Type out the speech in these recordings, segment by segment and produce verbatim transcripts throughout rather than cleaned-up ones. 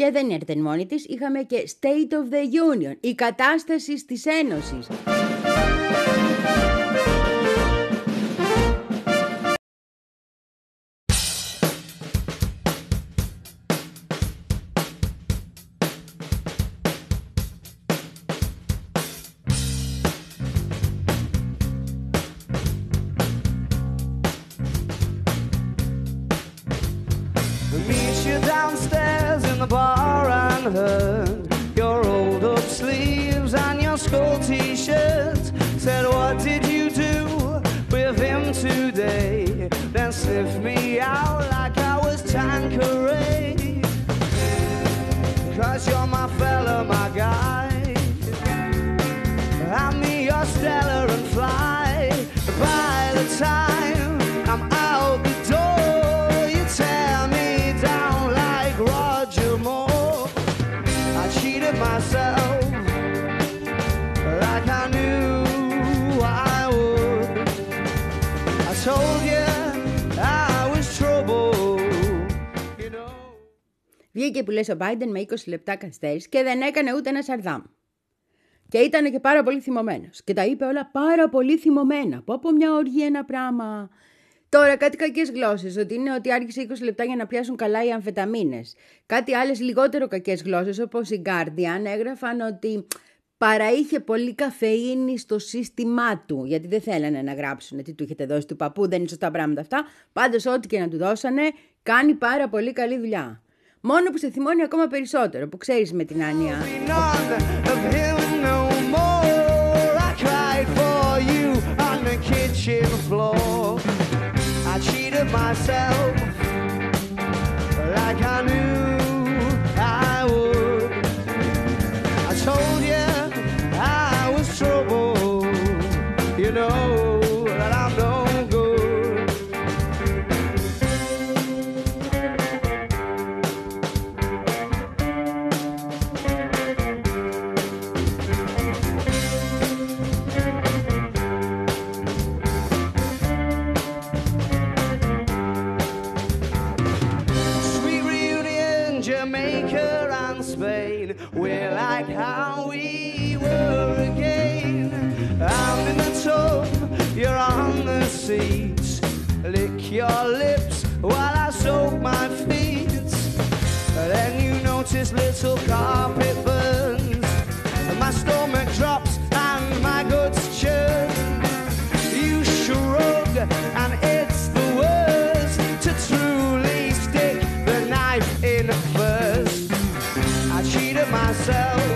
Και δεν έρθεν μόνη της, είχαμε και State of the Union, η κατάσταση της Ένωσης. Downstairs in the bar and heard your rolled up sleeves and your skull t-shirt. Said, what did you do with him today? Then sniffed me out like I was Tanqueray. Cause you're my fella, my guy. Hand me your Stella and fly. By the time I'm out the door, you tear me down like Roger Moore. I cheated myself like I knew I would. I told you I was trouble, you know. Βγήκε που λες ο Biden με είκοσι λεπτά καθυστέρηση και δεν έκανε ούτε ένα σαρδάμ. Και ήταν και πάρα πολύ θυμωμένος. Και τα είπε όλα πάρα πολύ θυμωμένα. Πω από μια οργή ένα πράγμα. Τώρα κάτι κακές γλώσσες, ότι είναι ότι άργησε είκοσι λεπτά για να πιάσουν καλά οι αμφεταμίνες. Κάτι άλλες λιγότερο κακές γλώσσες, όπως η Guardian, έγραφαν ότι παραείχε πολύ καφεΐνη στο σύστημά του. Γιατί δεν θέλανε να γράψουν τι του είχετε δώσει του παππού, δεν είναι σωστά πράγματα αυτά. Πάντως ό,τι και να του δώσανε, κάνει πάρα πολύ καλή δουλειά. Μόνο που σε θυμώνει ακόμα περισσότερο, που ξέρεις με την άνοια. I cheated myself like I knew I would. I told you I was trouble, you know that I'm no good. Jamaica and Spain, we're like how we were again. I'm in the tub, you're on the seats. Lick your lips while I soak my feet. Then you notice little carpet burns. My stomach drops and my guts churn. You shrug and it's the worst to truly stick the knife in first. I cheated myself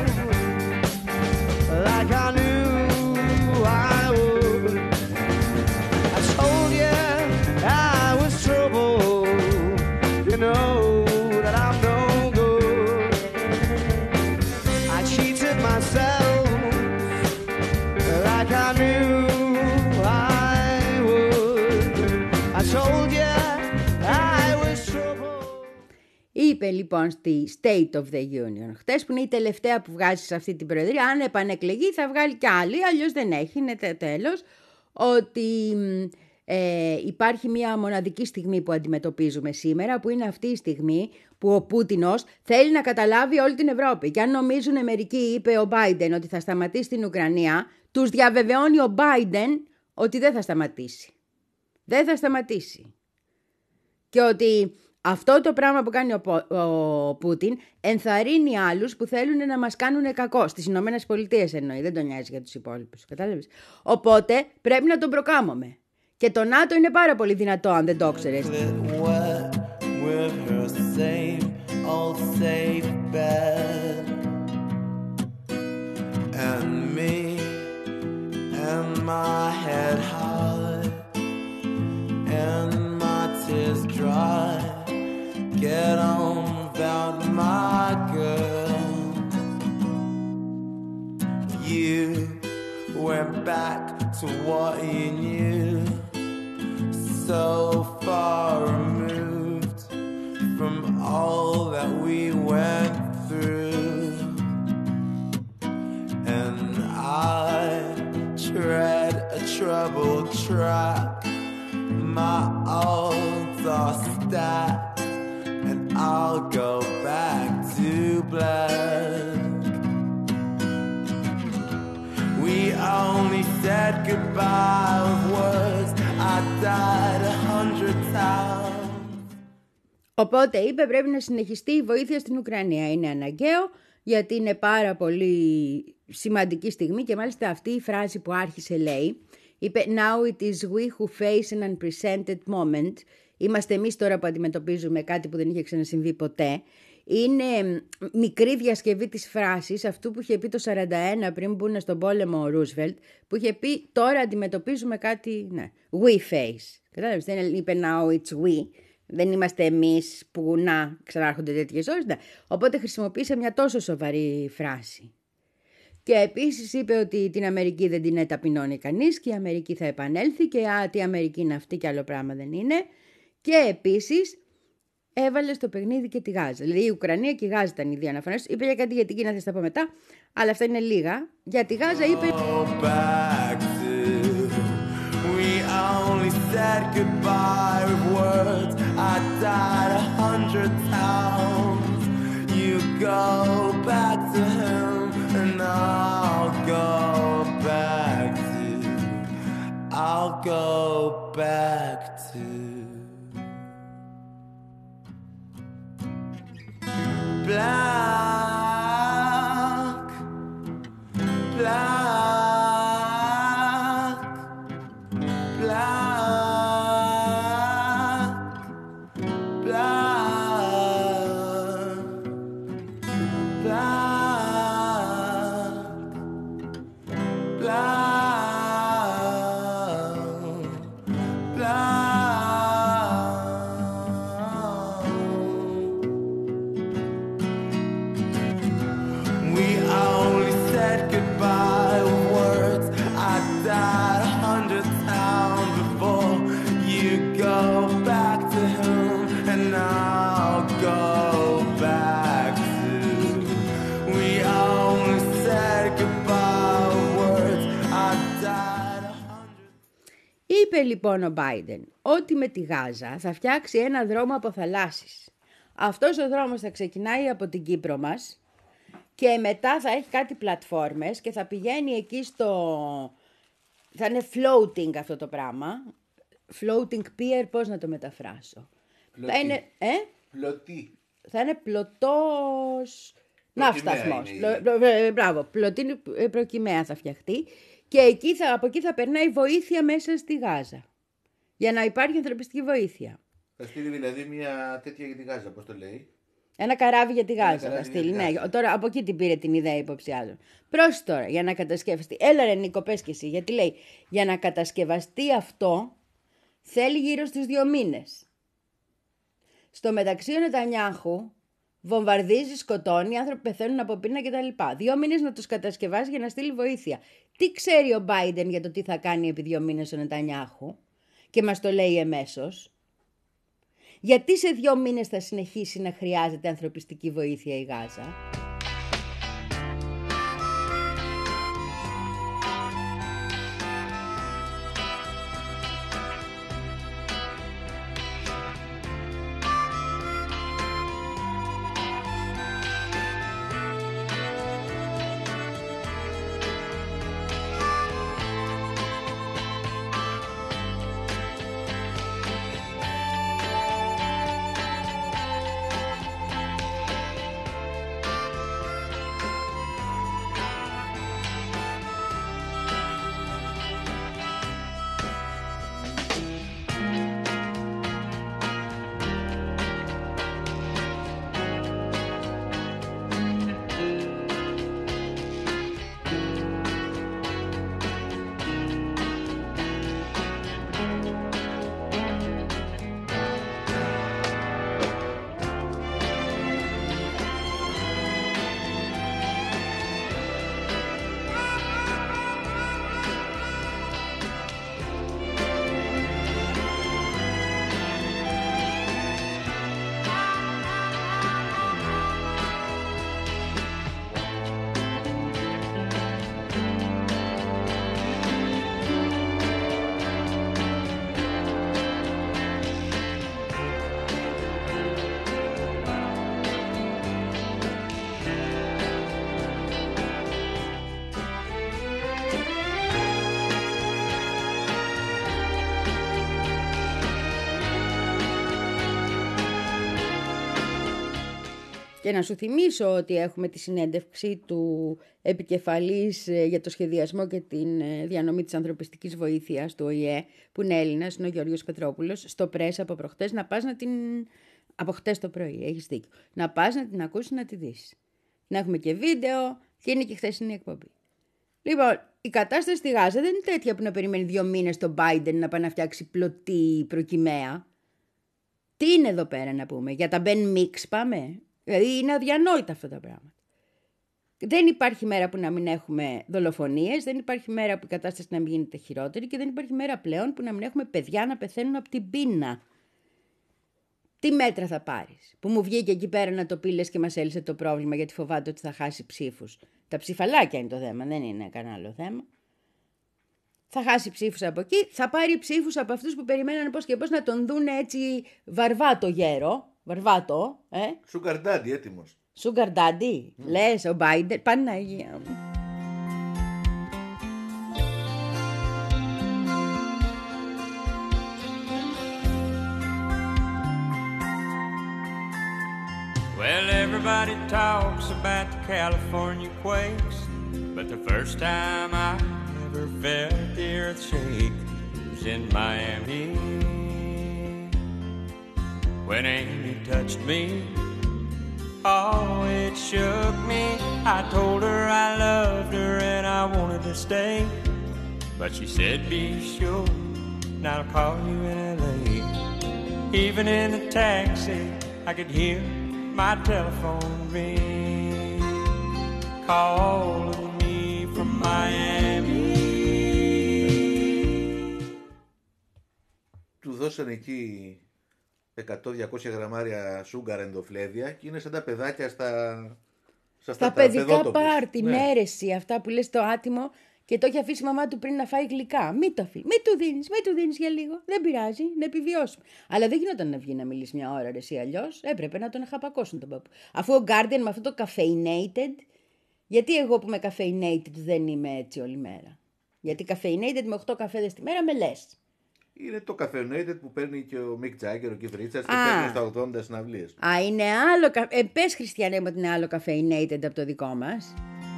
like I knew I would. I told you I was trouble, you know that I'm no good. I cheated myself like I knew I would. I told you I was trouble. Είπε λοιπόν στη State of the Union χτες, που είναι η τελευταία που βγάζει σε αυτή την προεδρία, αν επανεκλεγεί θα βγάλει κι άλλη, αλλιώς δεν έχει, είναι τέλος, ότι ε, υπάρχει μια μοναδική στιγμή που αντιμετωπίζουμε σήμερα, που είναι αυτή η στιγμή που ο Πούτινος θέλει να καταλάβει όλη την Ευρώπη. Και αν νομίζουν μερικοί, είπε ο Biden, ότι θα σταματήσει την Ουκρανία, τους διαβεβαιώνει ο Biden ότι δεν θα σταματήσει. Δεν θα σταματήσει. Και ότι αυτό το πράγμα που κάνει ο, ο Πούτιν ενθαρρύνει άλλους που θέλουν να μας κάνουν κακό. Στις Ηνωμένες Πολιτείες εννοεί, δεν τον νοιάζει για τους υπόλοιπους. Κατάλαβες. Οπότε πρέπει να τον προκάμουμε. Και το ΝΑΤΟ είναι πάρα πολύ δυνατό, αν δεν το ξέρεις. Get on without my girl. You went back to what you knew, so far removed from all that we went through. And I tread a troubled track, my odds are stacked, and I'll go back to flag. We only said goodbye with words. I died a hundred times. Οπότε είπε πρέπει να συνεχιστεί η βοήθεια στην Ουκρανία. Είναι αναγκαίο γιατί είναι πάρα πολύ σημαντική στιγμή και μάλιστα αυτή η φράση που άρχισε λέει, είπε «Now it is we who face an unprecedented moment». Είμαστε εμείς τώρα που αντιμετωπίζουμε κάτι που δεν είχε ξανασυμβεί ποτέ. Είναι μικρή διασκευή της φράσης, αυτού που είχε πει το σαράντα ένα πριν μπουν στον πόλεμο ο Ρούσβελτ, που είχε πει τώρα αντιμετωπίζουμε κάτι, ναι, we face. Κατάλαβες, δεν είπε now it's we. Δεν είμαστε εμείς που να ξανάρχονται τέτοιες ώρες. Ναι. Οπότε χρησιμοποίησε μια τόσο σοβαρή φράση. Και επίσης είπε ότι την Αμερική δεν την ταπεινώνει κανείς και η Αμερική θα επανέλθει και α, τι Αμερική είναι αυτή και άλλο πράγμα δεν είναι. Και επίσης έβαλε στο παιχνίδι και τη Γάζα. Δηλαδή η Ουκρανία και η Γάζα ήταν οι δύο αναφορές. Είπε για κάτι για την Κίνα, θα τα πω μετά, αλλά αυτά είναι λίγα. Για τη Γάζα είπε... Only said goodbye with words. I died a hundred times. You go back to him, and I'll go back to. I'll go back to. Black, black. Είπε λοιπόν ο Biden ότι με τη Γάζα θα φτιάξει ένα δρόμο από θαλάσσης. Αυτός ο δρόμος θα ξεκινάει από την Κύπρο μας και μετά θα έχει κάτι πλατφόρμες και θα πηγαίνει εκεί στο... θα είναι floating αυτό το πράγμα. Floating pier, πώς να το μεταφράσω. Πλωτή. Θα είναι... Ε? Πλωτή. Θα είναι πλωτός... ναύσταθμος. η... Πλω... Μπράβο, πλωτή προκυμαία θα φτιαχτεί. Και εκεί θα, από εκεί θα περνάει βοήθεια μέσα στη Γάζα. Για να υπάρχει ανθρωπιστική βοήθεια. Θα στείλει δηλαδή μια τέτοια για τη Γάζα, πώς το λέει. Ένα καράβι για τη Γάζα θα στείλει. Ναι, τώρα από εκεί την πήρε την ιδέα υποψιάζω. Προς τώρα, για να κατασκευαστεί. Έλα ρε Νίκο, πες και εσύ, γιατί λέει για να κατασκευαστεί αυτό θέλει γύρω στους δύο μήνες. Στο μεταξύ ο Νετανιάχου βομβαρδίζει, σκοτώνει, οι άνθρωποι πεθαίνουν από πείνα κτλ. Δύο μήνες να τους κατασκευάσει για να στείλει βοήθεια. Τι ξέρει ο Biden για το τι θα κάνει επί δύο μήνες ο Νετανιάχου και μας το λέει εμέσως. Γιατί σε δύο μήνες θα συνεχίσει να χρειάζεται ανθρωπιστική βοήθεια η Γάζα. Και να σου θυμίσω ότι έχουμε τη συνέντευξη του επικεφαλής για το σχεδιασμό και την διανομή της ανθρωπιστικής βοήθειας του Ο Η Ε, που είναι Έλληνας, είναι ο Γιώργος Πετρόπουλος, στο Press από προχτές, να πας να την... από χτες το πρωί, έχεις δίκιο. Να πας να την ακούσεις, να τη δεις. Να έχουμε και βίντεο και είναι και χθεσινή εκπομπή. Λοιπόν, η κατάσταση στη Γάζα δεν είναι τέτοια που να περιμένει δύο μήνες τον Biden να πάει να φτιάξει πλωτή προκυμαία. Τι είναι εδώ πέρα να πούμε, για τα Ben Mix πάμε. Δηλαδή είναι αδιανόητα αυτά τα πράγματα. Δεν υπάρχει μέρα που να μην έχουμε δολοφονίες, δεν υπάρχει μέρα που η κατάσταση να μην γίνεται χειρότερη και δεν υπάρχει μέρα πλέον που να μην έχουμε παιδιά να πεθαίνουν από την πείνα. Τι μέτρα θα πάρεις? Που μου βγήκε εκεί πέρα να το πει λες και μας έλυσε το πρόβλημα γιατί φοβάται ότι θα χάσει ψήφους. Τα ψηφαλάκια είναι το θέμα, δεν είναι κανένα άλλο θέμα. Θα χάσει ψήφους από εκεί, θα πάρει ψήφους από αυτούς που περιμένανε πώς και πώς να τον δούνε έτσι βαρβάτο γέρο. Βαρβάτο, ε. Sugar Daddy έτοιμος. Sugar Daddy, mm. λες ο Biden, Παναγία μου. Well, everybody talks about the California quakes, but the first time I ever felt the earth shake was in Miami. When Amy touched me, oh, it shook me. I told her I loved her and I wanted to stay, but she said, be sure, and I'll call you in L A. Even in the taxi, I could hear my telephone ring, calling me from Miami. Του δώσανε εκεί εκατό με διακόσια γραμμάρια σούγκαρ ενδοφλέδια και είναι σαν τα παιδάκια στα, στα, στα παιδικά πάρτι, ναι. Νέρεση, αυτά που λες το άτιμο και το έχει αφήσει η μαμά του πριν να φάει γλυκά. Μη το αφήσει, μη του δίνεις, μη του δίνεις για λίγο. Δεν πειράζει, να επιβιώσουμε. Αλλά δεν γινόταν να βγει να μιλήσει μια ώρα, ρε, εσύ αλλιώς. Έπρεπε να τον χαπακώσουν τον παππού. Αφού ο Guardian με αυτό το caffeinated, γιατί εγώ που είμαι caffeinated δεν είμαι έτσι όλη μέρα? Γιατί caffeinated με οκτώ καφέδες τη μέρα με λες. Είναι το caffeinated που παίρνει και ο Mick Jagger, ο Keith Richards και παίρνει στα ογδόντα συναυλίες. Α, είναι άλλο. Ε, πες, Χριστιανέ μου, ότι είναι άλλο caffeinated από το δικό μας.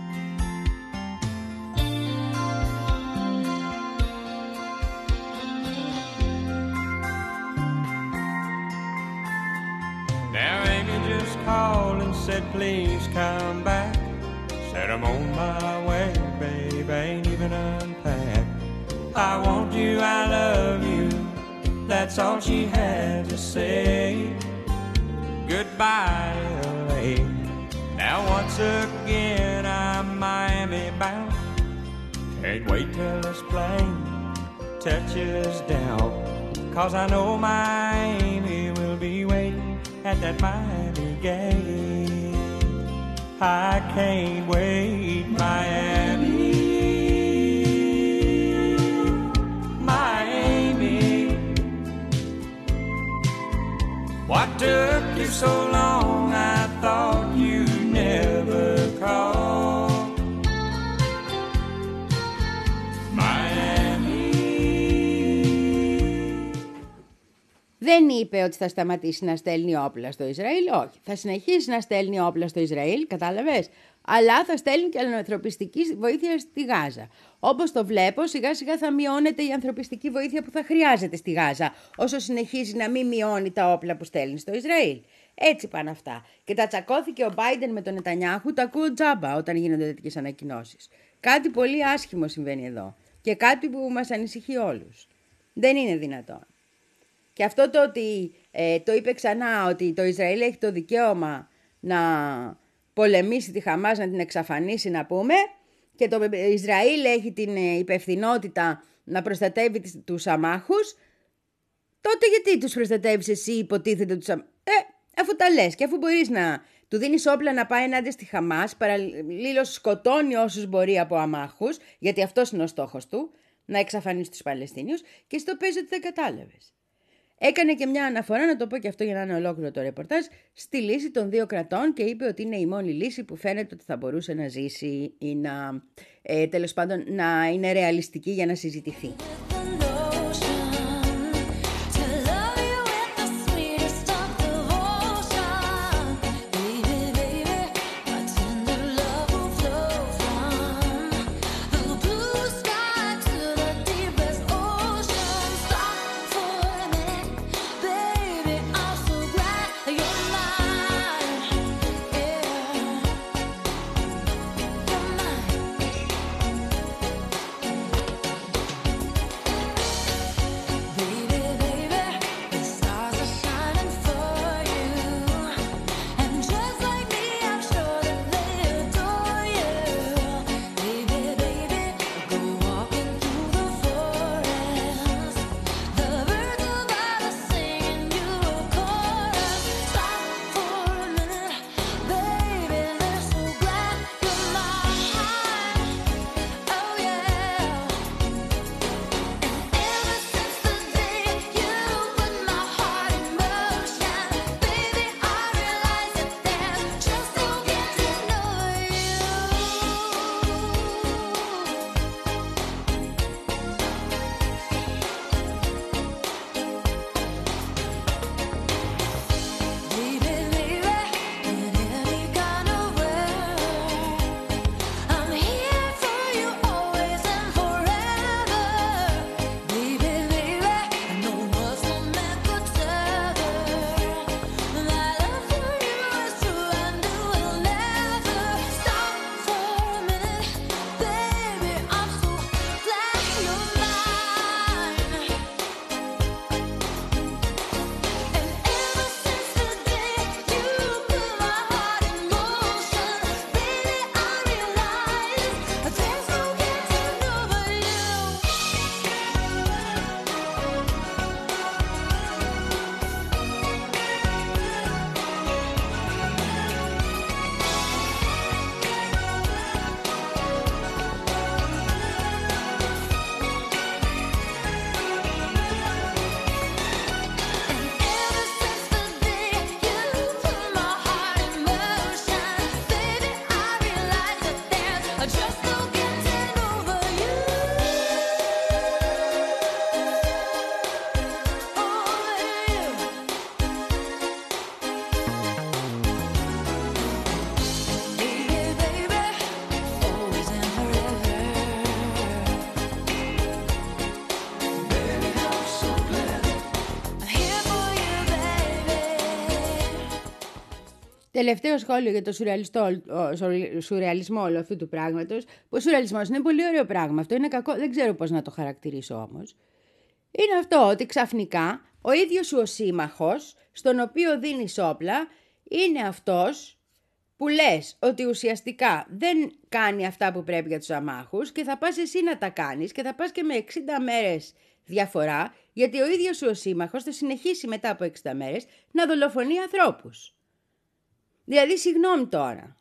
Now Amy just called and said, please come back. Said I'm on my way, babe, I ain't even unpacked. I want you, I love you, that's all she had to say. Goodbye, L A. Now once again I'm Miami bound. Can't wait till this plane touches down, 'cause I know my Amy will be waiting at that Miami gate. I can't wait, Miami, Miami. What took you so long? I thought you'd never call. Δεν είπε ότι θα σταματήσει να στέλνει όπλα στο Ισραήλ, όχι. Θα συνεχίσει να στέλνει όπλα στο Ισραήλ, κατάλαβες, αλλά θα στέλνει και ανθρωπιστική βοήθεια στη Γάζα. Όπως το βλέπω, σιγά σιγά θα μειώνεται η ανθρωπιστική βοήθεια που θα χρειάζεται στη Γάζα, όσο συνεχίζει να μην μειώνει τα όπλα που στέλνει στο Ισραήλ. Έτσι πάνε αυτά. Και τα τσακώθηκε ο Biden με τον Νετανιάχου, τα ακούω τζάμπα όταν γίνονται τέτοιες ανακοινώσεις. Κάτι πολύ άσχημο συμβαίνει εδώ και κάτι που μας ανησυχεί όλους. Δεν είναι δυνατόν. Και αυτό το ότι ε, το είπε ξανά ότι το Ισραήλ έχει το δικαίωμα να πολεμήσει τη Χαμάς, να την εξαφανίσει, να πούμε, και το Ισραήλ έχει την υπευθυνότητα να προστατεύει τους αμάχους, τότε γιατί τους προστατεύεις εσύ, υποτίθεται τους αμάχους? Ε, αφού τα λες και αφού μπορείς να του δίνεις όπλα να πάει ενάντια στη Χαμάς, παραλλήλως σκοτώνει όσους μπορεί από αμάχους, γιατί αυτός είναι ο στόχος του, να εξαφανίσει τους Παλαιστίνιους, και στο παίζει ότι δεν κατάλαβες. Έκανε και μια αναφορά, να το πω και αυτό για να είναι ολόκληρο το ρεπορτάζ, στη λύση των δύο κρατών και είπε ότι είναι η μόνη λύση που φαίνεται ότι θα μπορούσε να ζήσει ή να, ε, τέλος πάντων, να είναι ρεαλιστική για να συζητηθεί. τελευταίο σχόλιο για το σουρεαλισμό όλου αυτού του πράγματος, που ο σουρεαλισμός είναι πολύ ωραίο πράγμα, αυτό είναι κακό, δεν ξέρω πώς να το χαρακτηρίσω όμως. Είναι αυτό ότι ξαφνικά ο ίδιος σου ο σύμμαχος, στον οποίο δίνεις όπλα, είναι αυτός που λες ότι ουσιαστικά δεν κάνει αυτά που πρέπει για τους αμάχους και θα πας εσύ να τα κάνεις και θα πας και με εξήντα μέρες διαφορά, γιατί ο ίδιος σου ο σύμμαχος θα συνεχίσει μετά από εξήντα μέρες να δολοφονεί ανθρώπους. Δηλαδή, συγγνώμη τώρα.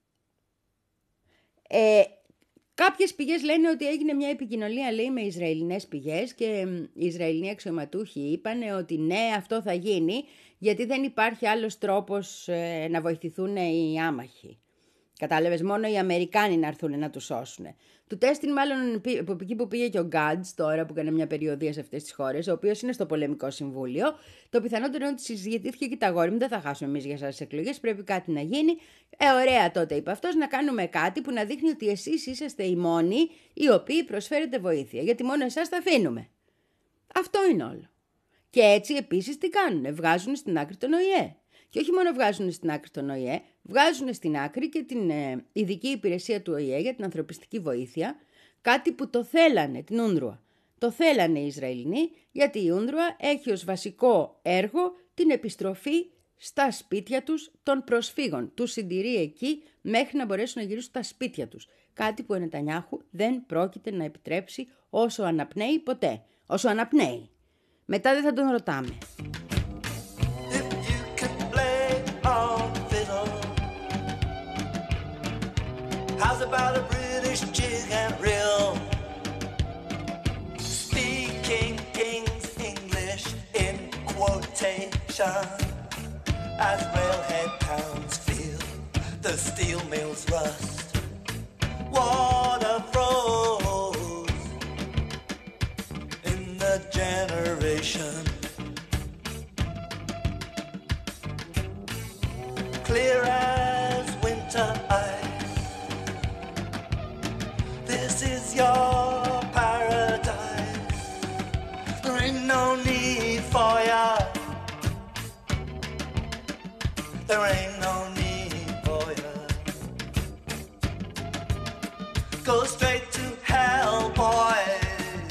Ε, κάποιες πηγές λένε ότι έγινε μια επικοινωνία, λέει, με Ισραηλινές πηγές και οι Ισραηλινοί αξιωματούχοι είπαν ότι ναι, αυτό θα γίνει, γιατί δεν υπάρχει άλλος τρόπος ε, να βοηθηθούν οι άμαχοι. Κατάλαβες, μόνο οι Αμερικάνοι να έρθουν να τους σώσουν. Του τέστην μάλλον από εκεί που πήγε και ο Γκάντς τώρα που έκανε μια περιοδία σε αυτές τις χώρες, ο οποίος είναι στο πολεμικό συμβούλιο, το πιθανότερο είναι ότι συζητήθηκε και τα αγόρι μου, δεν θα χάσουμε εμείς για εσάς τις εκλογές, πρέπει κάτι να γίνει. Ε, ωραία τότε είπε αυτός, να κάνουμε κάτι που να δείχνει ότι εσείς είσαστε οι μόνοι οι οποίοι προσφέρετε βοήθεια, γιατί μόνο εσάς θα αφήνουμε. Αυτό είναι όλο. Και έτσι επίσης τι κάνουνε, βγάζουν στην άκρη τον Ο Η Ε. Και όχι μόνο βγάζουν στην άκρη τον Ο Η Ε, βγάζουν στην άκρη και την ε, ειδική υπηρεσία του Ο Η Ε για την ανθρωπιστική βοήθεια, κάτι που το θέλανε, την Ούνρουα. Το θέλανε οι Ισραηλινοί, γιατί η Ούνρουα έχει ως βασικό έργο την επιστροφή στα σπίτια τους των προσφύγων. Τους συντηρεί εκεί μέχρι να μπορέσουν να γυρίσουν στα σπίτια τους. Κάτι που ο Νετανιάχου δεν πρόκειται να επιτρέψει όσο αναπνέει ποτέ. Όσο αναπνέει. Μετά δεν θα τον ρωτάμε. How's about a British jig and reel? Speaking King's English in quotation, as railhead towns feel the steel mills rust. Water froze in the generation. Clear as winter ice. This is your paradise. There ain't no need for ya. There ain't no need for ya. Go straight to hell, boys.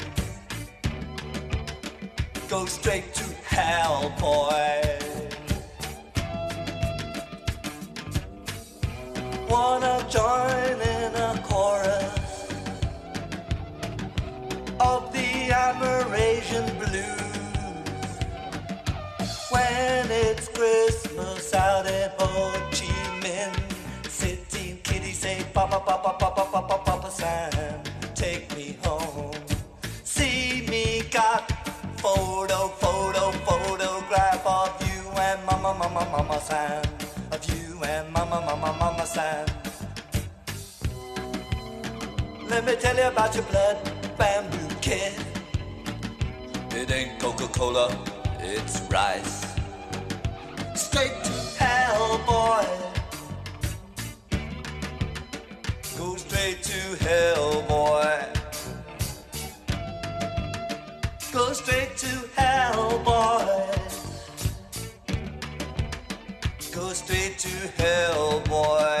Go straight to hell, boys. Wanna join in a chorus of the Amerasian blues when it's Christmas out in Ho Chi Minh City. Kitty say, Papa, Papa, Papa, Papa, Papa Sam, take me home. See me got photo, photo, photograph of you and Mama, Mama, Mama Sam, of you and Mama, Mama, Mama Sam. Let me tell you about your blood bamboo kid. It ain't Coca-Cola, it's rice. Straight to hell, boy. Go straight to hell, boy. Go straight to hell, boy. Go straight to hell, boy.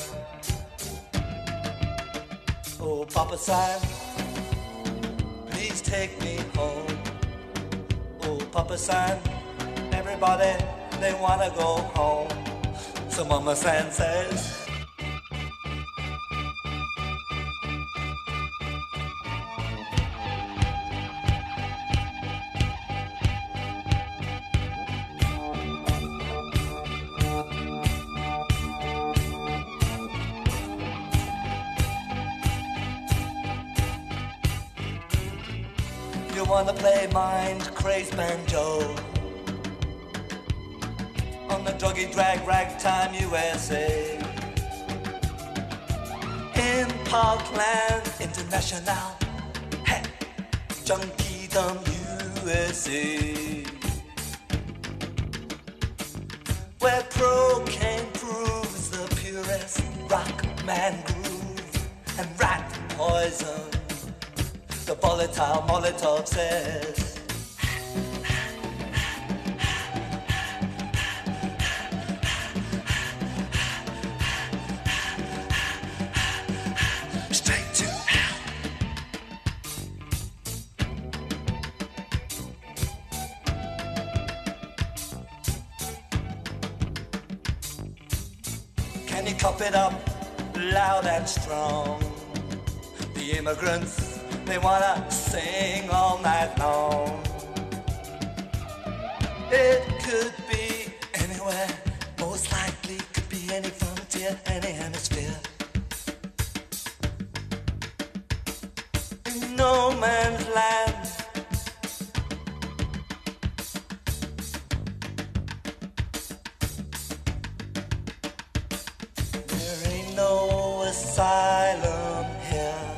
Oh, Papa Sam, please take me home. Oh, Papa San, everybody, they wanna go home. So Mama San says, you wanna play mind crazed banjo on the druggy drag ragtime U S A in Parkland International, hey, Junkiedom U S A, where cocaine proves the purest rock man groove and rat poison. The volatile Molotov says, pop it up loud and strong. The immigrants, they wanna sing all night long. It could be anywhere, most likely could be any frontier, any hemisphere. In no man's land. There ain't no asylum here.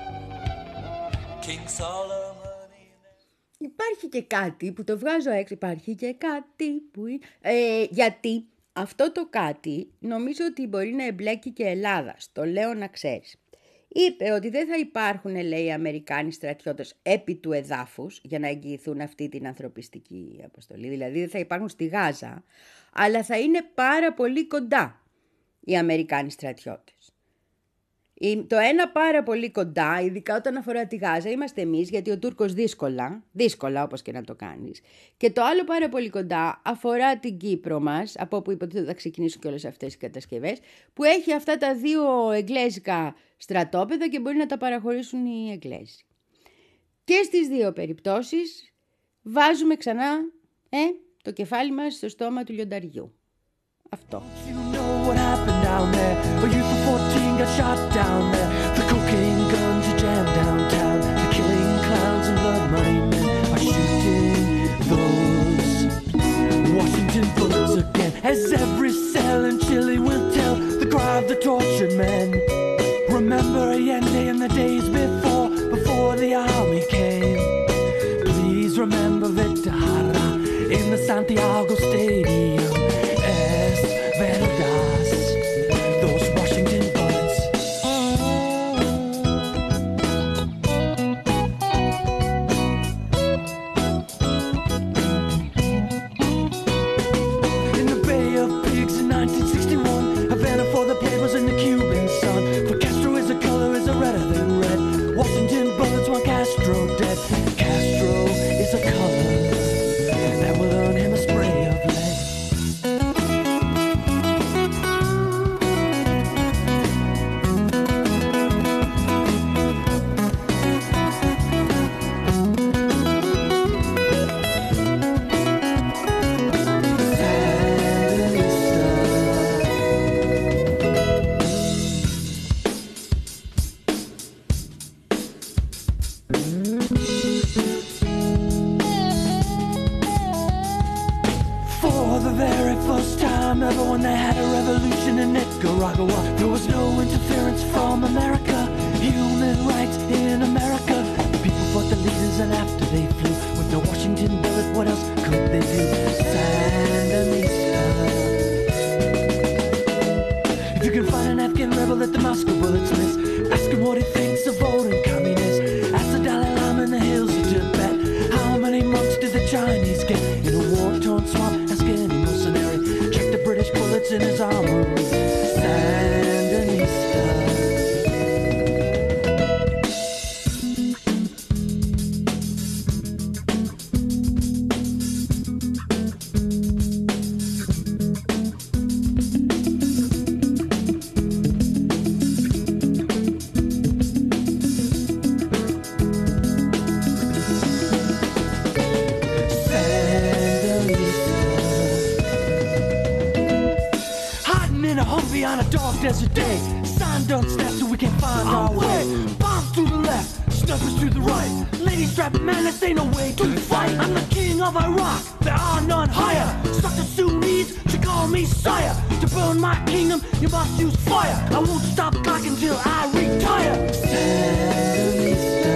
King Solomon. Υπάρχει και κάτι που το βγάζω έξω, υπάρχει και κάτι που... Ε, γιατί αυτό το κάτι νομίζω ότι μπορεί να εμπλέκει και Ελλάδα, το λέω να ξέρεις. Είπε ότι δεν θα υπάρχουν, λέει, οι Αμερικάνοι στρατιώτες επί του εδάφους για να εγγυηθούν αυτή την ανθρωπιστική αποστολή. Δηλαδή δεν θα υπάρχουν στη Γάζα, αλλά θα είναι πάρα πολύ κοντά οι Αμερικάνοι στρατιώτες. Το ένα πάρα πολύ κοντά, ειδικά όταν αφορά τη Γάζα, είμαστε εμείς, γιατί ο Τούρκος δύσκολα, δύσκολα όπως και να το κάνεις. Και το άλλο πάρα πολύ κοντά αφορά την Κύπρο μας, από όπου υποτίθεται θα ξεκινήσουν και όλες αυτές οι κατασκευές, που έχει αυτά τα δύο εγγλέζικα στρατόπεδα και μπορεί να τα παραχωρήσουν οι Εγγλέζοι. Και στις δύο περιπτώσεις βάζουμε ξανά ε, το κεφάλι μας στο στόμα του λιονταριού. Αυτό. You know what happened down there? A youth of fourteen got shot down there. The cocaine guns are jammed downtown. The killing clowns and blood money men are shooting those Washington bullets again. As every cell in Chile will tell the cry of the tortured men. Remember Allende and the days before, before the army came. Please remember Victor Jara in the Santiago Stadium. Vedas, those Washington bullets. In the Bay of Pigs in nineteen sixty-one, Havana for the players in the Cuban sun. For Castro is a color, is a redder than red. Washington bullets want Castro dead. Castro is a color that will earn him a spray of lead. There was no interference from America. Human rights in America. People fought the leaders and after they flew with no Washington bullet, what else could they do? Sandinista. If you can find an Afghan rebel that the Moscow bullets miss, ask him what he thinks of voting communists. Ask the Dalai Lama in the hills of Tibet, how many monks did the Chinese get in a war-torn swamp? Ask any mercenary. Check the British bullets in his armory. Sandinista. On a dark desert day, sign don't snap so we can find our way. Bombs to the left, snipers to the right. Ladies strapped, man, this ain't no way to fight. I'm the king of Iraq, there are none higher. Stuck the Sunnis to call me sire. To burn my kingdom, you must use fire. I won't stop clocking till I retire. Sandinista.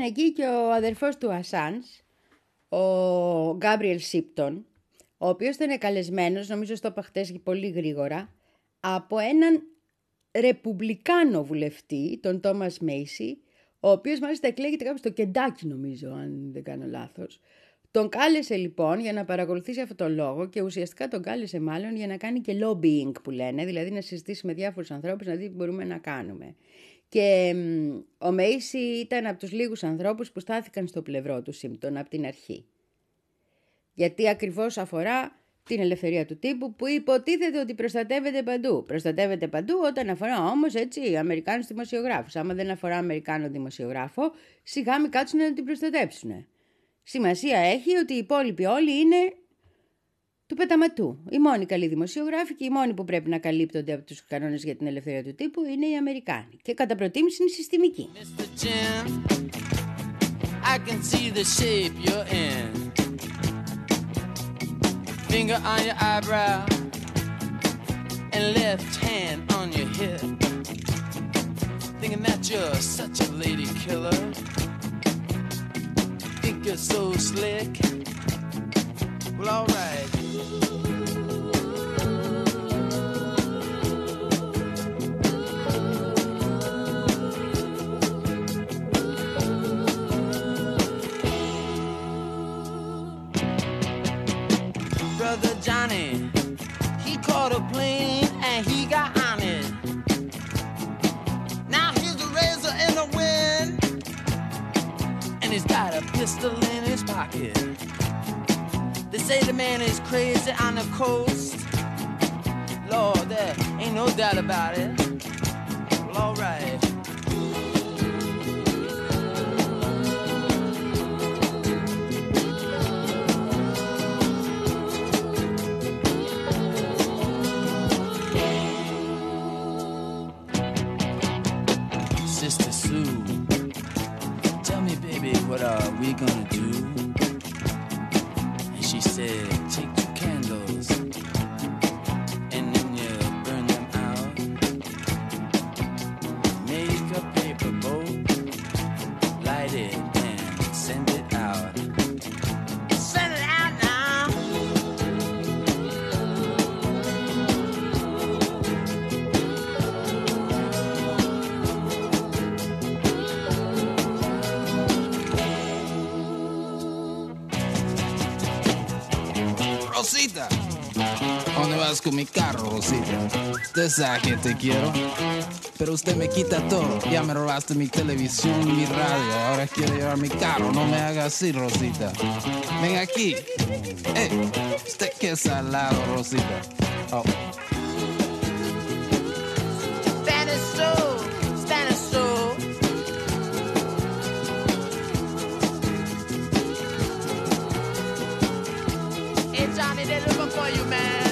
ήταν εκεί και ο αδερφός του Ασάνζ, ο Γκάμπριελ Σίπτον, ο οποίος ήταν καλεσμένος, νομίζω στο είπα χτες πολύ γρήγορα, από έναν ρεπουμπλικάνο βουλευτή, τον Τόμας Μέισι, ο οποίος μάλιστα εκλέγεται κάπου στο Κεντάκι νομίζω, αν δεν κάνω λάθος. Τον κάλεσε λοιπόν για να παρακολουθήσει αυτό το λόγο και ουσιαστικά τον κάλεσε μάλλον για να κάνει και lobbying που λένε, δηλαδή να συζητήσει με διάφορους ανθρώπους να δει τι μπορούμε να κάνουμε. Και ο Μέισι ήταν από τους λίγους ανθρώπους που στάθηκαν στο πλευρό του Σίμπτον από την αρχή. Γιατί ακριβώς αφορά την ελευθερία του τύπου που υποτίθεται ότι προστατεύεται παντού. Προστατεύεται παντού όταν αφορά όμως έτσι Αμερικάνους δημοσιογράφους. Άμα δεν αφορά Αμερικάνο δημοσιογράφο, σιγά μην κάτσουν να την προστατέψουν. Σημασία έχει ότι οι υπόλοιποι όλοι είναι του πεταματού. Οι μόνοι καλοί δημοσιογράφοι και οι μόνοι που πρέπει να καλύπτονται από τους κανόνες για την ελευθερία του τύπου είναι οι Αμερικάνοι. Και κατά προτίμηση είναι συστημικοί. Mister Jim, I can see the shape you're in. Finger on your eyebrow and left hand on your hip. Thinking that you're such a lady killer. Think you're so slick. Well, all right. Brother Johnny, he caught a plane and he got on it. Now here's a razor in the wind, and he's got a pistol in his pocket. They say the man is crazy on the coast. Lord, there ain't no doubt about it. Well, all right. Sister Sue, tell me, baby, what are we gonna do? And she said, take two candles and then you burn them out. Make a paper boat, light it and send it out. Send it out now. Rosita, ¿dónde vas con mi carro, Rosita? Usted sabe que te quiero, pero usted me quita todo. Ya me robaste mi televisión, mi radio, ahora quiere llevar mi carro. No me haga así, Rosita. Ven aquí. Eh, usted que es salado, Rosita. Oh. Spanish soul, Spanish soul. Hey Johnny, they're looking for you, man.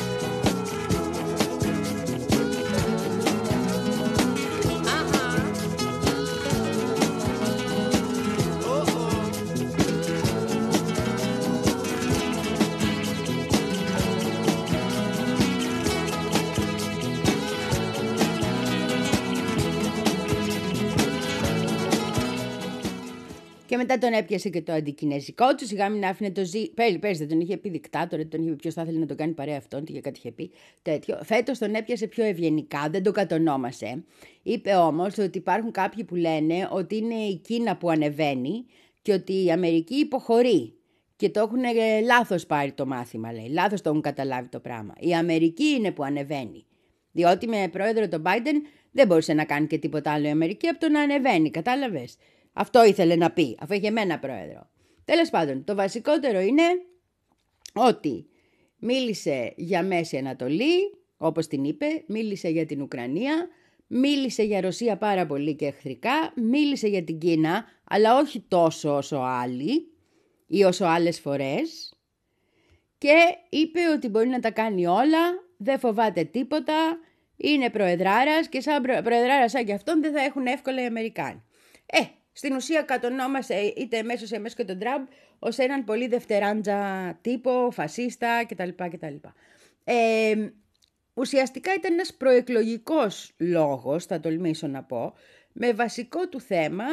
Και μετά τον έπιασε και το αντικινέζικό του, σιγά μην άφηνε το ζή. Πέρυσι, πέρυσι δεν τον είχε πει δικτάτορα, τον είχε πει ποιος θα ήθελε να τον κάνει παρέα αυτόν, τι κάτι είχε πει τέτοιο. Φέτος τον έπιασε πιο ευγενικά, δεν το κατονόμασε. Είπε όμως ότι υπάρχουν κάποιοι που λένε ότι είναι η Κίνα που ανεβαίνει και ότι η Αμερική υποχωρεί. Και το έχουν λάθος πάρει το μάθημα, λέει. Λάθος το έχουν καταλάβει το πράγμα. Η Αμερική είναι που ανεβαίνει. Διότι με πρόεδρο τον Biden δεν μπορούσε να κάνει και τίποτα άλλο η Αμερική από το να ανεβαίνει, κατάλαβες. Αυτό ήθελε να πει, αφού είχε εμένα πρόεδρο. Τέλος πάντων, το βασικότερο είναι ότι μίλησε για Μέση Ανατολή, όπως την είπε, μίλησε για την Ουκρανία, μίλησε για Ρωσία πάρα πολύ και εχθρικά, μίλησε για την Κίνα, αλλά όχι τόσο όσο άλλοι ή όσο άλλες φορές, και είπε ότι μπορεί να τα κάνει όλα, δεν φοβάται τίποτα, είναι προεδράρας και σαν προεδράρας σαν και αυτόν δεν θα έχουν εύκολα οι Αμερικάνοι. Ε, στην ουσία κατονόμασε είτε εμέσως εμέσως και τον Τραμπ ως έναν πολύ δευτεράντζα τύπο, φασίστα κτλ. κτλ. Ε, ουσιαστικά ήταν ένας προεκλογικός λόγος, θα τολμήσω να πω, με βασικό του θέμα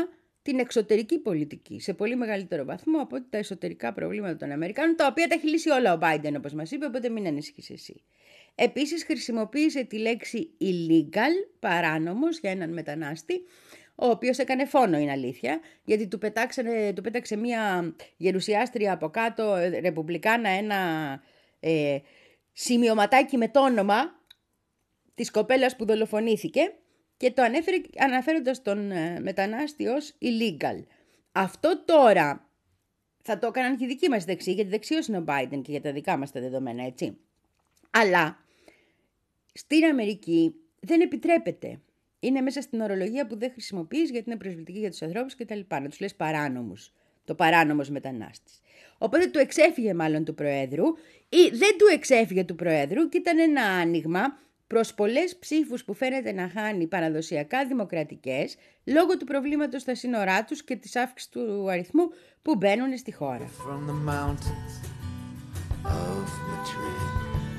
την εξωτερική πολιτική σε πολύ μεγαλύτερο βαθμό από τα εσωτερικά προβλήματα των Αμερικάνων, τα οποία τα έχει λύσει όλα ο Biden, όπως μας είπε, οπότε μην ανησυχείς εσύ. Επίσης χρησιμοποίησε τη λέξη illegal, παράνομος, για έναν μετανάστη, ο οποίος έκανε φόνο, είναι αλήθεια, γιατί του, πετάξανε, του πέταξε μια γερουσιάστρια από κάτω, ρεπουμπλικάνα, ένα ε, σημειωματάκι με το όνομα της κοπέλας που δολοφονήθηκε και το ανέφερε, αναφέροντας τον ε, μετανάστη ως illegal. Αυτό τώρα θα το έκαναν και οι δικοί μας δεξιοί, γιατί δεξιός είναι ο Biden και για τα δικά μας τα δεδομένα, έτσι. Αλλά στην Αμερική δεν επιτρέπεται. Είναι μέσα στην ορολογία που δεν χρησιμοποιείς γιατί είναι προσβλητική για τους ανθρώπους και τα λοιπά. Να τους λες παράνομους. Το παράνομος μετανάστης. Οπότε του εξέφυγε μάλλον του Προέδρου ή δεν του εξέφυγε του Προέδρου και ήταν ένα άνοιγμα προς πολλές ψήφους που φαίνεται να χάνει παραδοσιακά δημοκρατικές λόγω του προβλήματος στα σύνορά τους και της αύξησης του αριθμού που μπαίνουν στη χώρα. From the mountains of Madrid,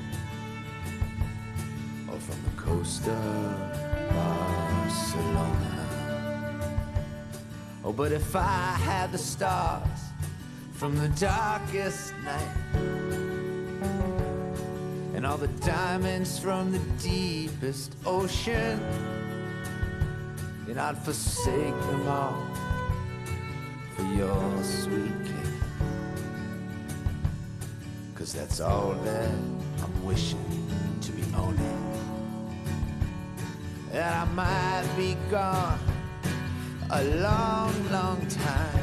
or from the coast of Barcelona. Oh, but if I had the stars from the darkest night and all the diamonds from the deepest ocean, then I'd forsake them all for your sweet kiss. 'Cause that's all that I'm wishing to be owning. That I might be gone a long, long time,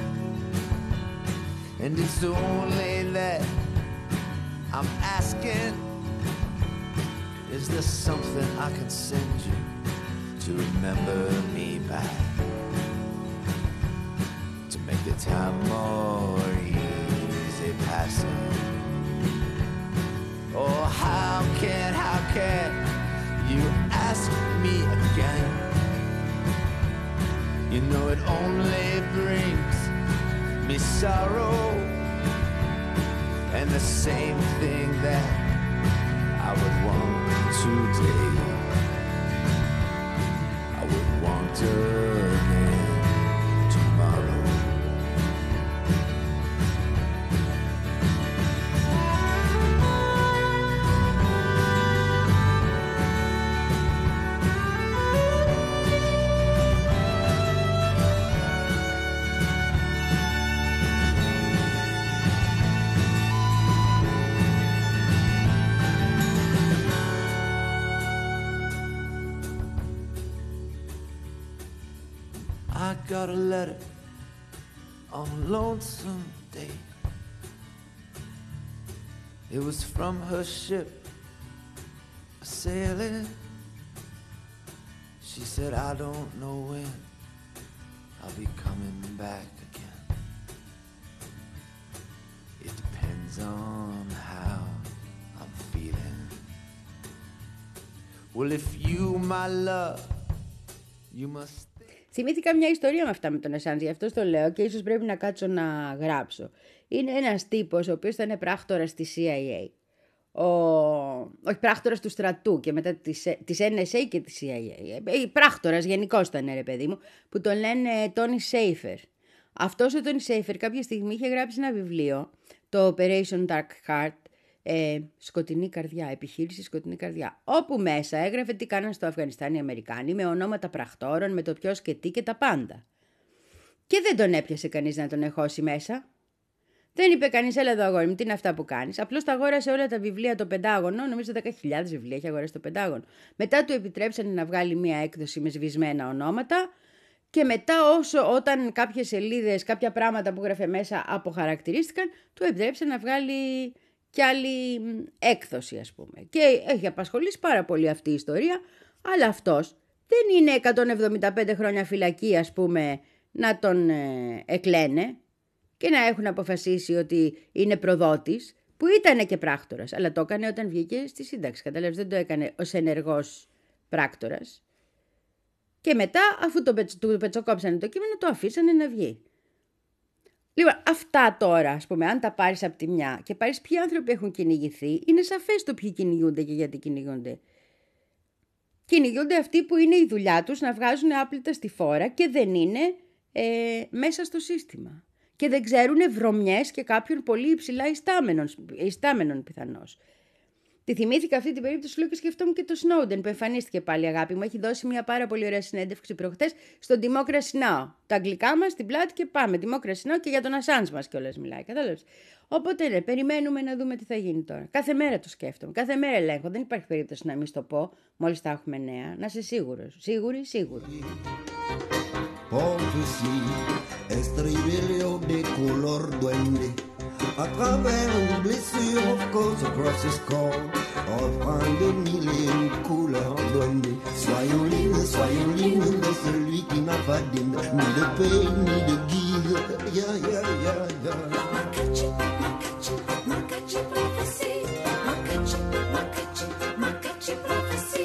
and it's only that I'm asking, is there something I can send you to remember me by, to make the time more easy passing? Oh, how can, how can you ask me again? You know it only brings me sorrow, and the same thing that I would want today, I would want again tomorrow. I got a letter on a lonesome day. It was from her ship, a sailing. She said, I don't know when I'll be coming back again. It depends on how I'm feeling. Well, if you, my love, you must. Θυμήθηκα μια ιστορία με αυτά με τον Ασάντζ, γι' αυτό το λέω και ίσως πρέπει να κάτσω να γράψω. Είναι ένας τύπος ο οποίος ήταν πράκτορας της σι άι έι. Ο... Όχι, πράκτορας του στρατού και μετά της, της εν ες έι και της σι άι έι. Πράκτορας γενικώς ήταν, ρε παιδί μου, που τον λένε Τόνι Σέιφερ. Αυτός ο Τόνι Σέιφερ κάποια στιγμή είχε γράψει ένα βιβλίο, το Operation Dark Heart, Ε, σκοτεινή καρδιά, επιχείρηση σκοτεινή καρδιά, όπου μέσα έγραφε τι κάναν στο Αφγανιστάν οι Αμερικάνοι με ονόματα πραχτόρων, με το ποιος και τι και τα πάντα. Και δεν τον έπιασε κανείς να τον εχώσει μέσα. Δεν είπε κανείς, έλα εδώ αγόρι μου, τι είναι αυτά που κάνεις. Απλώς τα αγόρασε όλα τα βιβλία το Πεντάγωνο, νομίζω δέκα χιλιάδες βιβλία έχει αγοράσει το Πεντάγωνο. Μετά του επιτρέψανε να βγάλει μία έκδοση με σβησμένα ονόματα. Και μετά όσο, όταν κάποιες σελίδες, κάποια πράγματα που γράφε μέσα αποχαρακτηρίστηκαν, του επιτρέψανε να βγάλει και άλλη έκδοση, ας πούμε. Και έχει απασχολήσει πάρα πολύ αυτή η ιστορία, αλλά αυτός δεν είναι εκατόν εβδομήντα πέντε χρόνια φυλακή, ας πούμε, να τον ε, εκλένε και να έχουν αποφασίσει ότι είναι προδότης, που ήταν και πράκτορας, αλλά το έκανε όταν βγήκε στη σύνταξη. Καταλάβεις, δεν το έκανε ως ενεργός πράκτορας. Και μετά, αφού το πετσο, του πετσοκόψανε το κείμενο, το αφήσανε να βγει. Λοιπόν, αυτά τώρα, ας πούμε, αν τα πάρεις από τη μια και πάρεις ποιοι άνθρωποι έχουν κυνηγηθεί, είναι σαφές το ποιοι κυνηγούνται και γιατί κυνηγούνται. Κυνηγούνται αυτοί που είναι η δουλειά τους να βγάζουν άπλυτα στη φόρα και δεν είναι ε, μέσα στο σύστημα. Και δεν ξέρουν βρωμιές και κάποιον πολύ υψηλά ιστάμενων, ιστάμενων πιθανώς. Τη θυμήθηκα αυτή την περίπτωση, λέω, και σκεφτόμουν και το Snowden που εμφανίστηκε πάλι, αγάπη μου. Έχει δώσει μια πάρα πολύ ωραία συνέντευξη προχτές στον Democracy Now! Τα αγγλικά μας στην πλάτη και πάμε. Democracy Now! Και για τον Assange μας κιόλας μιλάει. Κατάλαβες. Οπότε ναι, περιμένουμε να δούμε τι θα γίνει τώρα. Κάθε μέρα το σκέφτομαι. Κάθε μέρα ελέγχω. Δεν υπάρχει περίπτωση να μην στο πω μόλις θα έχουμε νέα. Να είσαι σίγουρος. Σίγουρη, σίγουρη. À travers une blessure, of course, across his corps, offrant de mille et une couleurs données. Soyons libres, soyons libres de celui qui n'a pas d'hymne, ni de paix, ni de guide. Yeah, yeah, yeah, yeah. Makachi, Makachi, Makachi prophecy. Makachi, Makachi, Makachi prophecy.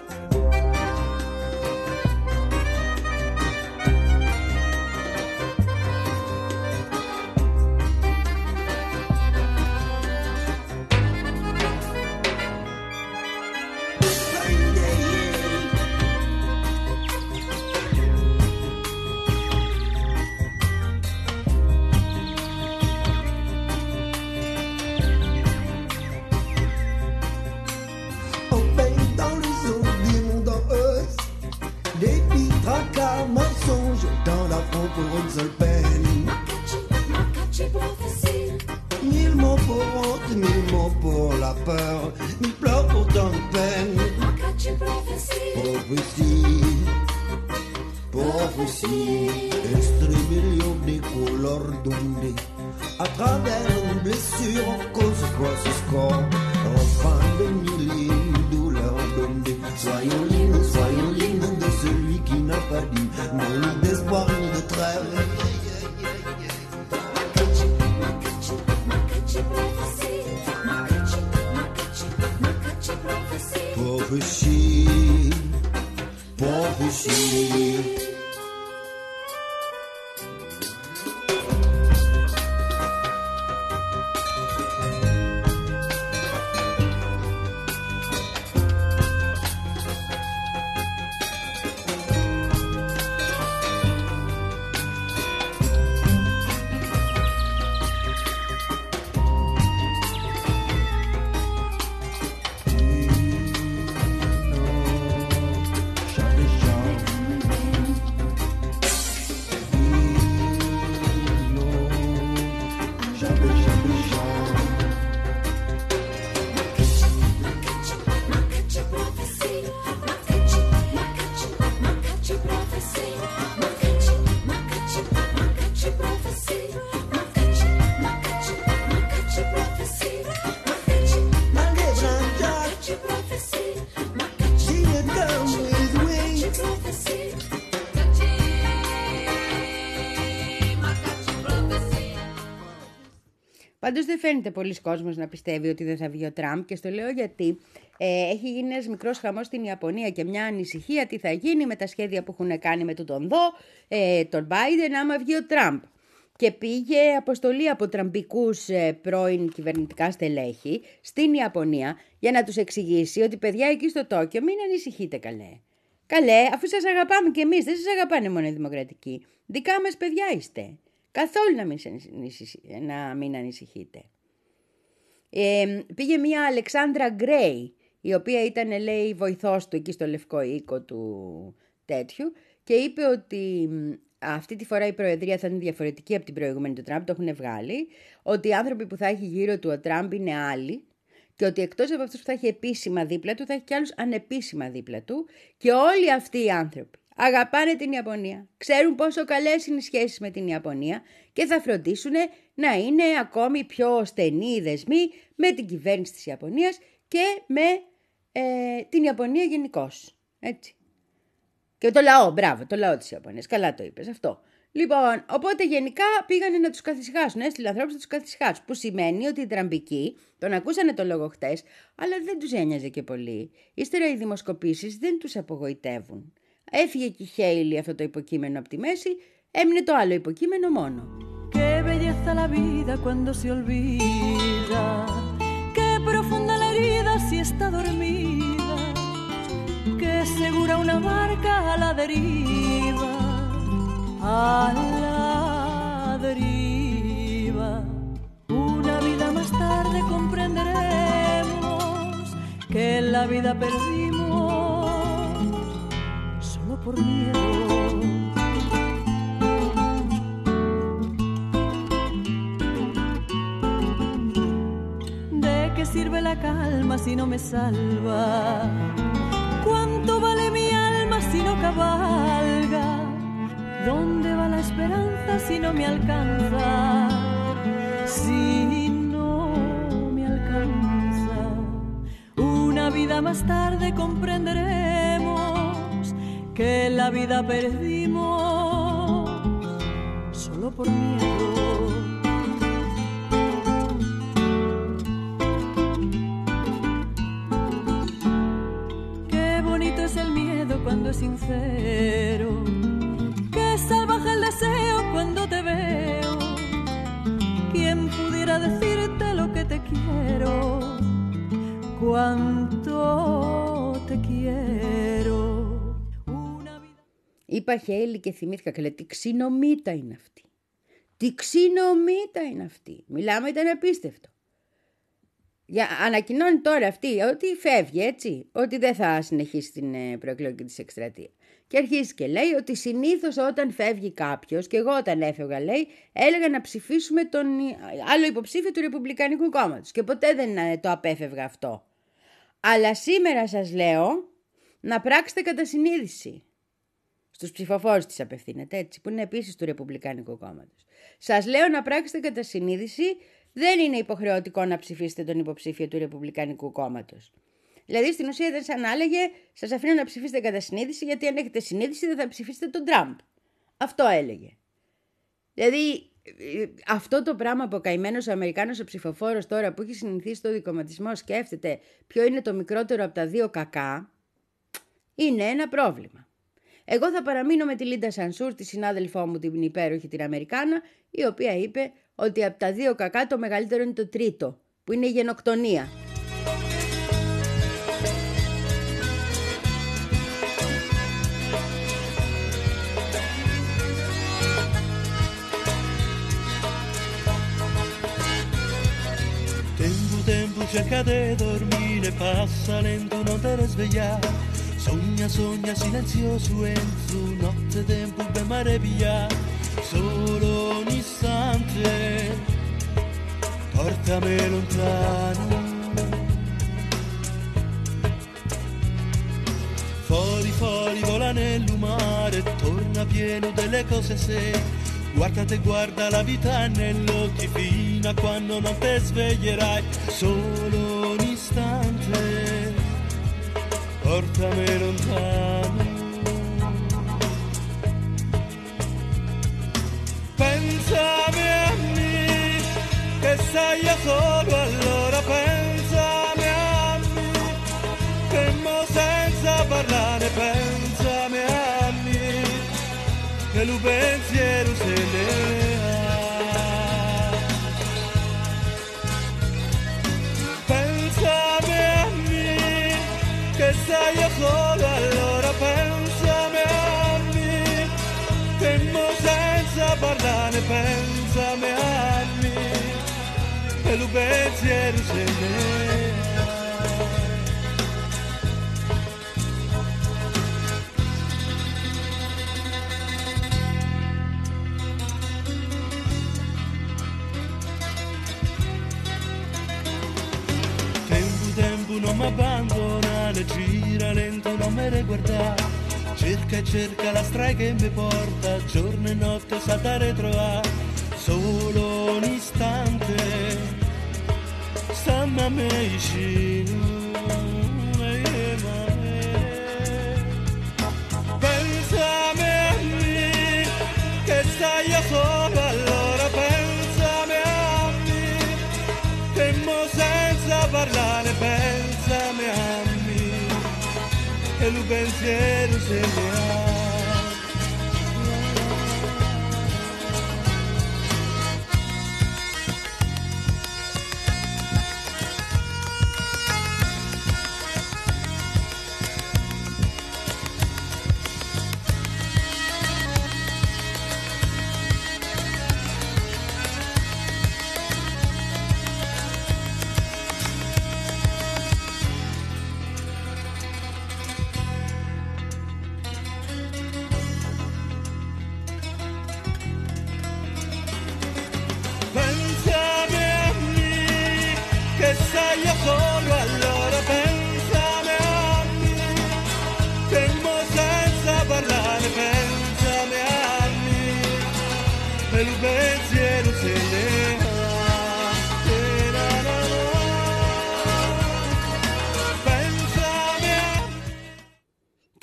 Dans l'affront pour une seule peine. Makachi, Makachi prophecy. Mille mots pour honte, mille mots pour la peur, mille pleurs pour tant de peine. Makachi prophecy. Prophétie, prophétie. Estribilio de color d'onde. À travers une blessure, of course, across his corps. Enfant de mille et une douleurs d'onde. Soyons libres, soyons libres de celui qui n'a pas dit. Non, ni d'espoir, ni de trêve. Makachi, Makachi, Makachi prophecy. Makachi, Makachi, Makachi prophecy. Prophecy, prophecy. Πάντως δεν φαίνεται πολλοί κόσμος να πιστεύει ότι δεν θα βγει ο Τραμπ, και στο λέω γιατί ε, έχει γίνει ένας μικρός χαμός στην Ιαπωνία και μια ανησυχία τι θα γίνει με τα σχέδια που έχουν κάνει με τον τον Δο, ε, τον Biden, άμα βγει ο Τραμπ. Και πήγε αποστολή από τραμπικούς ε, πρώην κυβερνητικά στελέχη στην Ιαπωνία για να τους εξηγήσει ότι, παιδιά, εκεί στο Τόκιο μην ανησυχείτε καλέ. Καλέ, αφού σας αγαπάμε κι εμείς, δεν σας αγαπάνε μόνο οι δημοκρατικοί. Δικά μας παιδιά είστε. Καθόλου να μην, να μην ανησυχείτε. Ε, πήγε μια Αλεξάνδρα Γκρέι, η οποία ήταν, λέει, βοηθός του εκεί στο Λευκό Οίκο του τέτοιου, και είπε ότι αυτή τη φορά η προεδρία θα είναι διαφορετική από την προηγούμενη του Τραμπ, το έχουν βγάλει, ότι οι άνθρωποι που θα έχει γύρω του ο Τραμπ είναι άλλοι, και ότι εκτός από αυτούς που θα έχει επίσημα δίπλα του, θα έχει και άλλους ανεπίσημα δίπλα του, και όλοι αυτοί οι άνθρωποι αγαπάνε την Ιαπωνία, ξέρουν πόσο καλές είναι οι σχέσεις με την Ιαπωνία και θα φροντίσουν να είναι ακόμη πιο στενοί οι δεσμοί με την κυβέρνηση της Ιαπωνίας και με ε, την Ιαπωνία γενικώς. Έτσι. Και το λαό, μπράβο, το λαό της Ιαπωνίας. Καλά το είπες αυτό. Λοιπόν, οπότε γενικά πήγανε να τους καθησυχάσουν, έστειλε ανθρώπους να τους καθησυχάσουν. Που σημαίνει ότι οι τραμπικοί τον ακούσανε το λόγο χτες, αλλά δεν τους ένοιαζε και πολύ. Ύστερα οι δημοσκοπήσεις δεν τους απογοητεύουν. Έφυγε και η Χέιλι αυτό το υποκείμενο από τη μέση, έμεινε το άλλο υποκείμενο μόνο. Qué belleza la vida cuando se olvida, qué profunda la herida si está dormida, qué segura una barca a la deriva, a la deriva. Una vida más tarde comprenderemos que la vida perdimos solo por miedo. ¿De qué sirve la calma si no me salva? ¿Cuánto vale mi alma si no cabalga? ¿Dónde va la esperanza si no me alcanza? Si no me alcanza. Una vida más tarde comprenderemos que la vida perdimos solo por miedo. Qué bonito es el miedo cuando es sincero. Qué salvaje el deseo cuando te veo. ¿Quién pudiera decirte lo que te quiero? Cuánto te quiero. Una vida... Είπα Χέιλι και θυμήθηκα και λέει τι ξινομύτα είναι αυτή. Τι ξινομύτα είναι αυτή. Μιλάμε, ήταν απίστευτο. Για, ανακοινώνει τώρα αυτή ότι φεύγει, έτσι, ότι δεν θα συνεχίσει την ε, προεκλογική της εκστρατεία. Και αρχίζει και λέει ότι συνήθως όταν φεύγει κάποιος, και εγώ όταν έφευγα λέει, έλεγα να ψηφίσουμε τον άλλο υποψήφιο του Ρεπουμπλικανικού Κόμματος και ποτέ δεν ε, το απέφευγα αυτό. Αλλά σήμερα σας λέω να πράξετε κατά συνείδηση. Στους ψηφοφόρους της απευθύνεται, έτσι, που είναι επίσης του Ρεπουμπλικανικού Κόμματος. Σας λέω να πράξετε κατά συνείδηση. Δεν είναι υποχρεωτικό να ψηφίσετε τον υποψήφιο του Ρεπουμπλικανικού Κόμματος. Δηλαδή στην ουσία ήταν σαν να έλεγε σας αφήνω να ψηφίσετε κατά συνείδηση, γιατί αν έχετε συνείδηση δεν θα ψηφίσετε τον Τραμπ. Αυτό έλεγε. Δηλαδή αυτό το πράγμα που ο καημένος ο Αμερικάνος ο ψηφοφόρος τώρα που έχει συνηθίσει στο δικομματισμό σκέφτεται ποιο είναι το μικρότερο από τα δύο κακά, είναι ένα πρόβλημα. Εγώ θα παραμείνω με τη Λίντα Σανσούρ, τη συνάδελφό μου την υπέροχη την Αμερικάνα, η οποία είπε ότι από τα δύο κακά το μεγαλύτερο είναι το τρίτο, που είναι η γενοκτονία. Tempo, tempo, cerca de dormire, passa lento, non te risvegliare. Sogna, sogna, silenzioso en su notte, tempo, ben mare via. Solo un istante, portami lontano. Fuori, fuori, vola nel mare, torna pieno delle cose se. Guardate, guarda la vita negli occhi fino a quando non te sveglierai. Solo un istante, portami lontano. Pensami a me, che sei solo allora. Pensami a me, che mo senza parlare. Pensami a me, che lo pensiero se ne ha. Pensami a me, che sei solo allora. Pensami a me, che mo senza parlare. Pensami a me, che lo pensiero se ne ha. Non mi abbandona, gira lento, non mi riguarda. Cerca e cerca la strada che mi porta, giorno e notte salta retrovare. Solo un istante, stammi a me vicino. Pensami a me, che stai solo allora. Pensami a me, che mo senza parlare. Pensami a me, che lo pensiero se ne ha.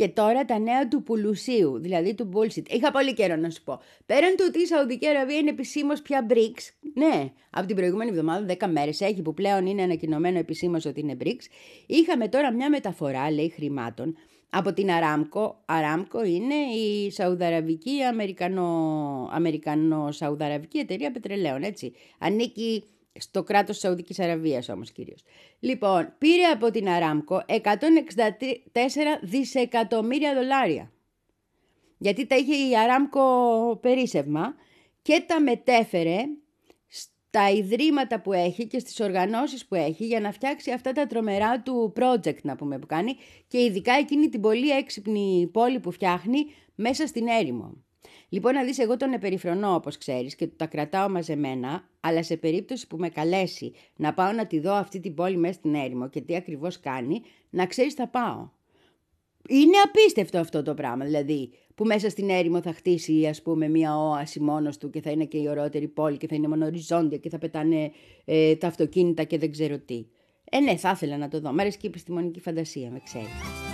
Και τώρα τα νέα του πουλουσίου, δηλαδή του bullshit. Είχα πολύ καιρό να σου πω. Πέραν του ότι η Σαουδική Αραβία είναι επισήμως πια μπρικς, ναι, από την προηγούμενη εβδομάδα, δέκα μέρες έχει που πλέον είναι ανακοινωμένο επισήμως ότι είναι μπρικς, είχαμε τώρα μια μεταφορά, λέει, χρημάτων από την Αράμκο. Αράμκο είναι η Σαουδαραβική, Αμερικανο, Αμερικανο-Σαουδαραβική εταιρεία πετρελαίων, έτσι. Ανήκει στο κράτος της Σαουδικής Αραβίας όμως κυρίως. Λοιπόν, πήρε από την Αράμκο εκατόν εξήντα τέσσερα δισεκατομμύρια δολάρια. Γιατί τα είχε η Αράμκο περίσσευμα και τα μετέφερε στα ιδρύματα που έχει και στις οργανώσεις που έχει για να φτιάξει αυτά τα τρομερά του project, να πούμε, που κάνει, και ειδικά εκείνη την πολύ έξυπνη πόλη που φτιάχνει μέσα στην έρημο. Λοιπόν, να δεις, εγώ τον επεριφρονώ, όπως ξέρεις, και τα κρατάω μαζεμένα, αλλά σε περίπτωση που με καλέσει να πάω να τη δω αυτή την πόλη μέσα στην έρημο και τι ακριβώς κάνει, να ξέρεις θα πάω. Είναι απίστευτο αυτό το πράγμα, δηλαδή, που μέσα στην έρημο θα χτίσει, ας πούμε, μια όαση μόνος του και θα είναι και η ωραιότερη πόλη και θα είναι μονοριζόντια και θα πετάνε ε, τα αυτοκίνητα και δεν ξέρω τι. Ε, ναι, θα ήθελα να το δω. Μ' αρέσει και η επιστημονική φαντασία, με ξέρει.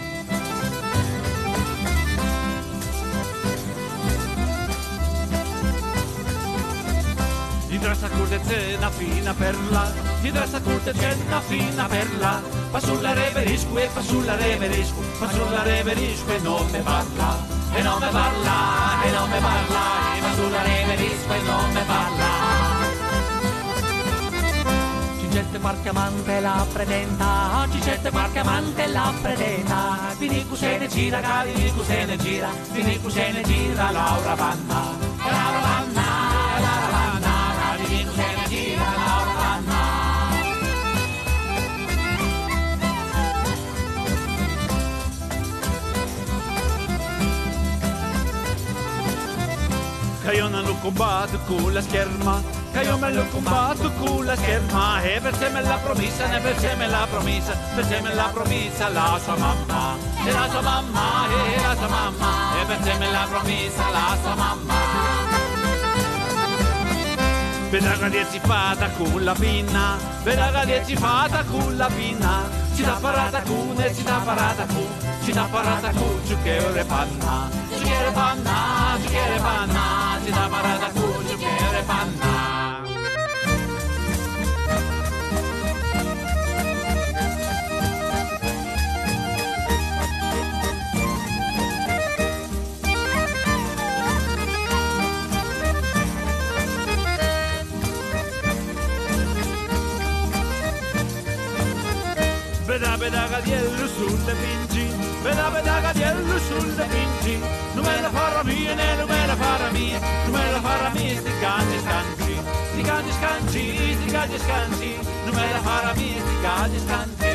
Dietro sta curte c'è una fina perla, dietro sta curte c'è una fina perla, fa sulla reverisco e fa sulla reverisco, fa sulla reverisco e non me parla, e non me parla, e non me parla, e fa sulla reverisco e non me parla. Cicette qualche amante la pretenda, Cicette qualche amante la pretenda, vini se ne gira, vini se ne gira, vini se ne gira Laura Vanna, Laura Vanna, Laura Vanna. Che io non ho combattuto con la scherma, che io me l'ho combattuto con la scherma, e per se me la promessa, ne per se me la promessa, per se me la promessa la sua mamma, e la sua mamma, e la sua mamma, e per se me la promessa la sua mamma. Vedrà che si fatta con la pinna, vedrà che si fatta con la pinna, si da parata con e si da parata con, si da parata con giucchiere panna, giucchiere panna, giucchiere panna, si da parata con giucchiere panna. Veda veda gadiello sulle pinci, veda veda gadiello sulle pinci, non me la farà mia, né non me la farà mia, non me la farà mia, sti cani scanci, sti cani scanci, sti cani scanci, non me la farà mia, sti cani scanci.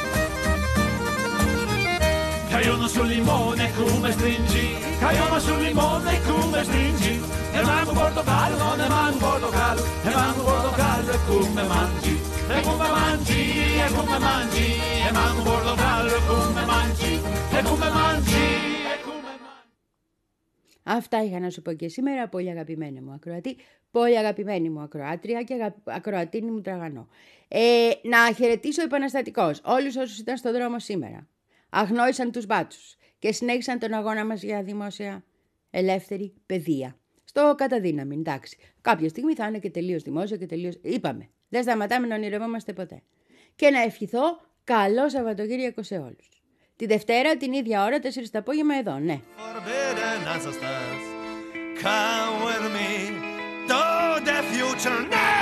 Caiono sul limone come stringi, caiono sul limone come stringi, e manco portogallo, non è manco portogallo, e manco portogallo e come mangi. E come mangi, e come mangi, e manco portogallo, e come mangi, e come mangi, e come mangi. Αυτά είχα να σου πω και σήμερα, πολύ αγαπημένη μου ακροατή, πολύ αγαπημένη μου ακροάτρια και αγα... ακροατίνη μου τραγανό. Ε, να χαιρετήσω επαναστατικώς όλους όσους ήταν στον δρόμο σήμερα. Αγνόησαν τους μπάτσους και συνέχισαν τον αγώνα μας για δημόσια ελεύθερη παιδεία. Στο καταδύναμη, εντάξει. Κάποια στιγμή θα είναι και τελείως δημόσιο και τελείως... Είπαμε. Δεν σταματάμε να ονειρευόμαστε ποτέ. Και να ευχηθώ καλό Σαββατοκύριακο σε όλους. Τη Δευτέρα την ίδια ώρα, τέσσερις το απόγευμα εδώ, ναι. Come with me to the future now.